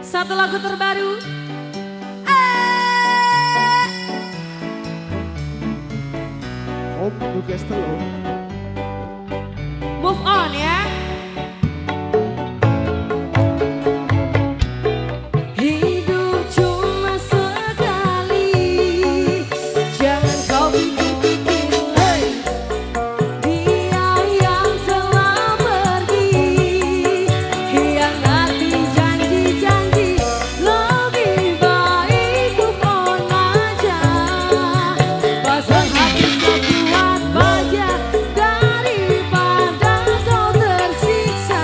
Satu lagu terbaru. Oh, Newcastle loh. Move on ya. Hidup cuma sekali, jangan kau pikir-pikir lagi. Dia yang telah pergi, hianati janji-janji. Lebih baik move on aja. Pasang hati sekuat baja daripada kau tersiksa.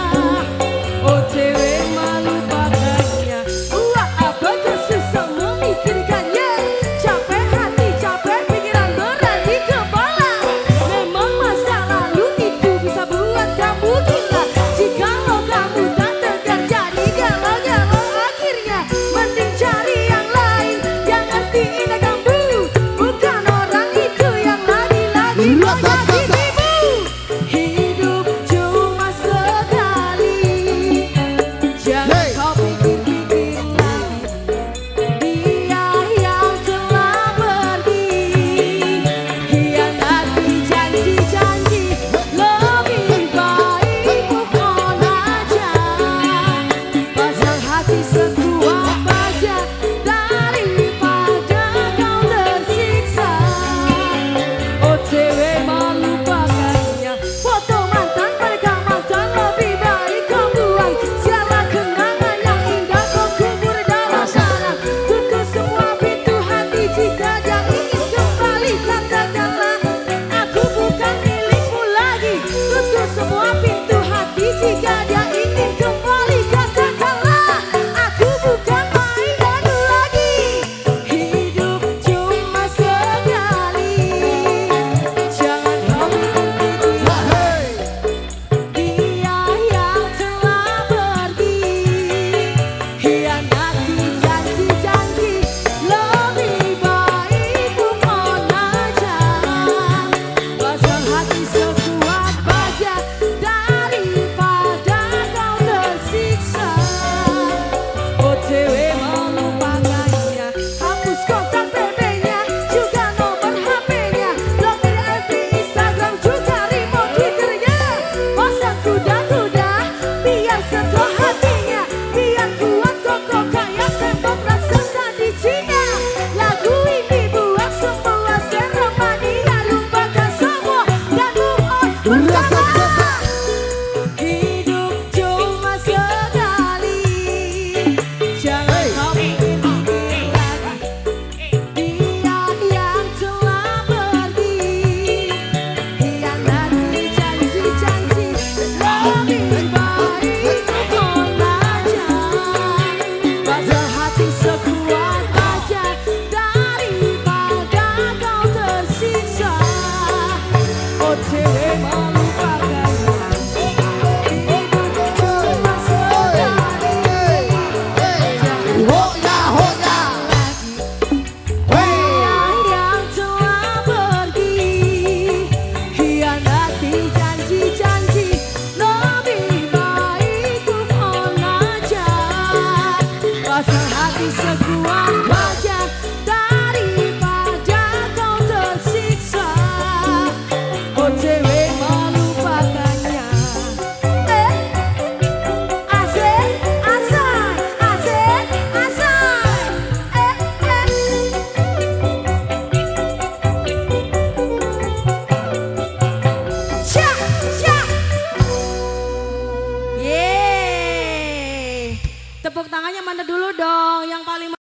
OTW melupakannya. Wah, apa susah memikirkannya. Capek hati, capek pikiran, berat di kepala. Memang masa lalu itu bisa buat kamu gila. Jikalau kamu tak tegar jadi galau-galau akhirnya. Mending cari yang lain yang ngertiin kamu. Bukan orang itu yang lagi-lagi menyakitimu. Hidup cuma sekali, jangan kau pikir-pikir lagi. Dia yang telah pergi, hianati janji-janji. Lebih baik move on aja. Pasang hati sekuat baja daripada kau tersiksa. OTW melupakannya. Foto mantan, mereka mantan. Lebih baik kau buang. Segala kenangan yang indah kau kubur dalam tanah. Tutup semua pintu hati jika dia ingin kembali. Katakanlah aku bukan milikmu lagi. Tutup semua pintu hati jika dia ingin kembali. Katakanlah aku bukan mainanmu lagi. Hidup cuma sekali, jangan kau pikir-pikir lagi. Dia yang telah pergi, hianati janji-janji. Lebih baik move on aja. Pasang hati sekuat baja daripada kau tersiksa. OTW melupakannya. Hapus kontak BB-nya, juga nomor HP-nya. Blokir FB, Instagram, juga remote Twitter-nya. Pasang kuda-kuda biar sentuh hatinya. Biar kuat kokoh kayak tembok raksasa di Cina. Lagu ini buat semua seremania. Lupakan semua dan move on bersama. Hidup cuma sekali, jangan kau pikir-pikir lagi. Dia yang telah pergi, hianati janji-janji. Lebih baik move on aja. Pasang hati sekuat baja daripada kau tersiksa. OTW melupakannya. Hidup cuma sekali, Hoya, hoya. dia yang telah pergi, hianati janji-janji. Lebih baik move on aja. Pasang hati sekuat baja daripada kau tersiksa. OTW melupakannya. Asik, asai, asik, asai. Syak, syak. Yeay. Tepuk tangannya mana dulu dong yang paling